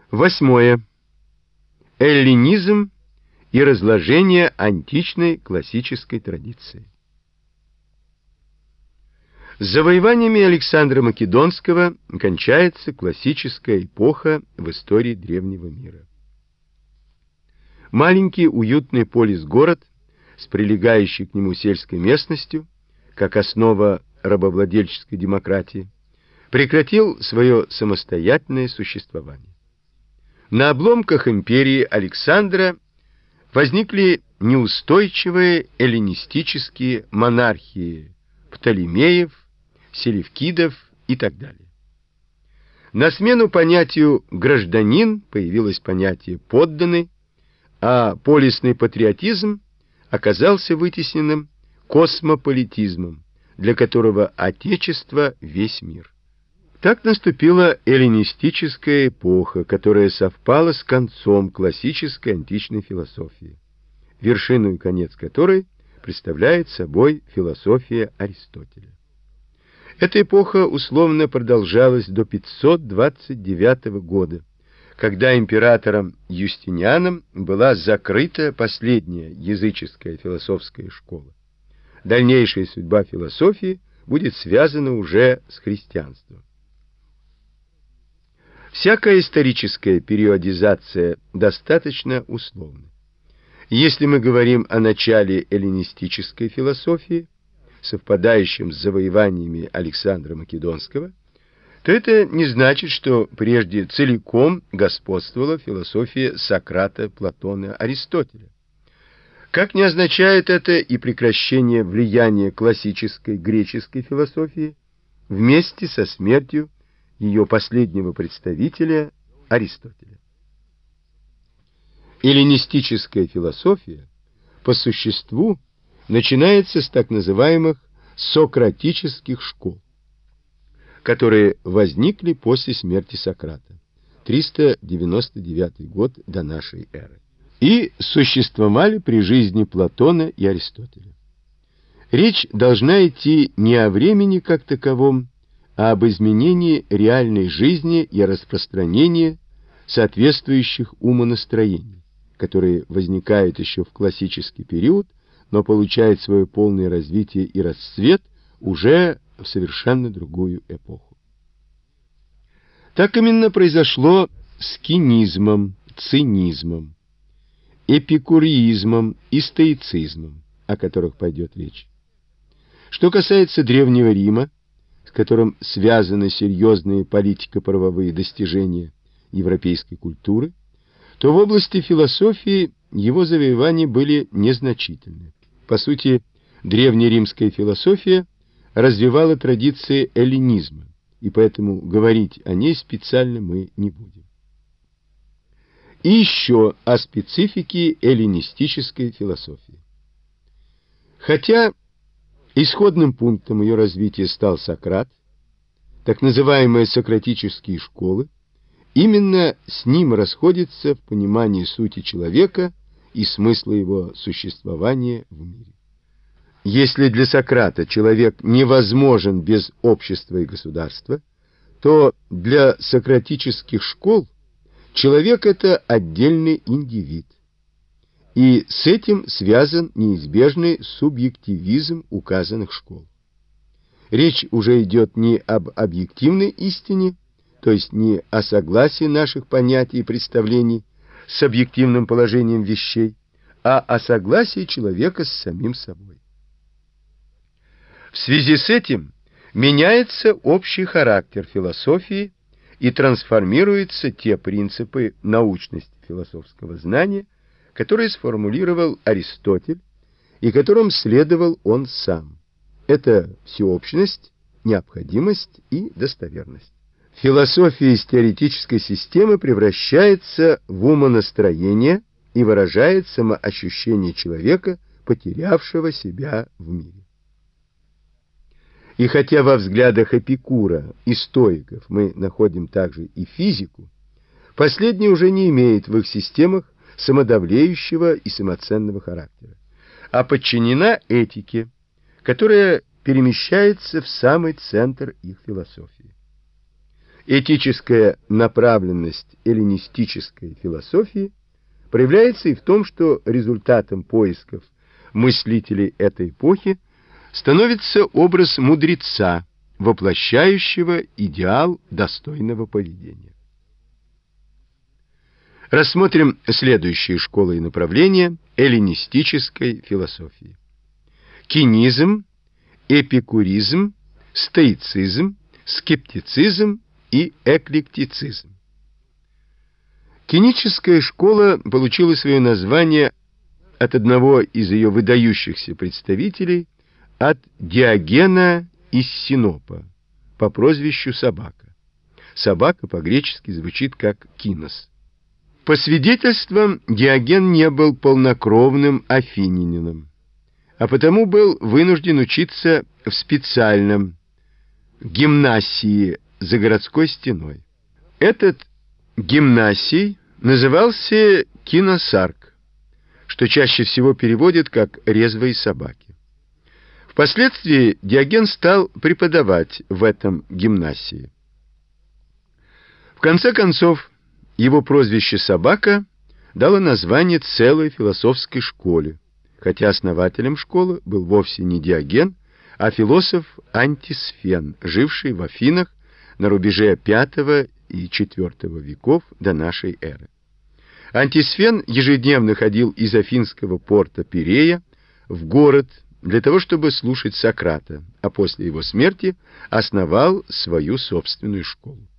Восьмое. Эллинизм и разложение античной классической традиции. С завоеваниями Александра Македонского кончается классическая эпоха в истории древнего мира. Маленький уютный полис-город с прилегающей к нему сельской местностью, как основа рабовладельческой демократии, прекратил свое самостоятельное существование. На обломках империи Александра возникли неустойчивые эллинистические монархии Птолемеев, Селевкидов и так далее. На смену понятию «гражданин» появилось понятие «подданный», а полисный патриотизм оказался вытесненным космополитизмом, для которого Отечество — весь мир. Так наступила эллинистическая эпоха, которая совпала с концом классической античной философии, вершину и конец которой представляет собой философия Аристотеля. Эта эпоха условно продолжалась до 529 года, когда императором Юстинианом была закрыта последняя языческая философская школа. Дальнейшая судьба философии будет связана уже с христианством. Всякая историческая периодизация достаточно условна. Если мы говорим о начале эллинистической философии, совпадающем с завоеваниями Александра Македонского, то это не значит, что прежде целиком господствовала философия Сократа, Платона, Аристотеля. Как не означает это и прекращение влияния классической греческой философии вместе со смертью ее последнего представителя Аристотеля. Эллинистическая философия по существу начинается с так называемых сократических школ, которые возникли после смерти Сократа, 399 год до нашей эры, и существовали при жизни Платона и Аристотеля. Речь должна идти не о времени как таковом, а об изменении реальной жизни и распространении соответствующих умонастроений, которые возникают еще в классический период, но получают свое полное развитие и расцвет уже в совершенно другую эпоху. Так именно произошло с кинизмом, цинизмом, эпикуризмом и стоицизмом, о которых пойдет речь. Что касается Древнего Рима, с которым связаны серьезные политико-правовые достижения европейской культуры, то в области философии его завоевания были незначительны. По сути, древнеримская философия развивала традиции эллинизма, и поэтому говорить о ней специально мы не будем. И еще о специфике эллинистической философии. Хотя исходным пунктом ее развития стал Сократ, так называемые сократические школы именно с ним расходятся в понимании сути человека и смысла его существования в мире. Если для Сократа человек невозможен без общества и государства, то для сократических школ человек — это отдельный индивид. И с этим связан неизбежный субъективизм указанных школ. Речь уже идет не об объективной истине, то есть не о согласии наших понятий и представлений с объективным положением вещей, а о согласии человека с самим собой. В связи с этим меняется общий характер философии и трансформируются те принципы научности философского знания, которые сформулировал Аристотель и которым следовал он сам. Это всеобщность, необходимость и достоверность. Философия из теоретической системы превращается в умонастроение и выражает самоощущение человека, потерявшего себя в мире. И хотя во взглядах Эпикура и стоиков мы находим также и физику, последняя уже не имеет в их системах самодовлеющего и самоценного характера, а подчинена этике, которая перемещается в самый центр их философии. Этическая направленность эллинистической философии проявляется и в том, что результатом поисков мыслителей этой эпохи становится образ мудреца, воплощающего идеал достойного поведения. Рассмотрим следующие школы и направления эллинистической философии. Кинизм, эпикуризм, стоицизм, скептицизм и эклектицизм. Киническая школа получила свое название от одного из ее выдающихся представителей, от Диогена из Синопа, по прозвищу Собака. Собака по-гречески звучит как кинос. По свидетельствам, Диоген не был полнокровным афинянином, а потому был вынужден учиться в специальном гимнасии за городской стеной. Этот гимнасий назывался киносарк, что чаще всего переводят как «резвые собаки». Впоследствии Диоген стал преподавать в этом гимнасии. В конце концов, его прозвище «Собака» дало название целой философской школе, хотя основателем школы был вовсе не Диоген, а философ Антисфен, живший в Афинах на рубеже V и IV веков до нашей эры. Антисфен ежедневно ходил из афинского порта Пирея в город для того, чтобы слушать Сократа, а после его смерти основал свою собственную школу.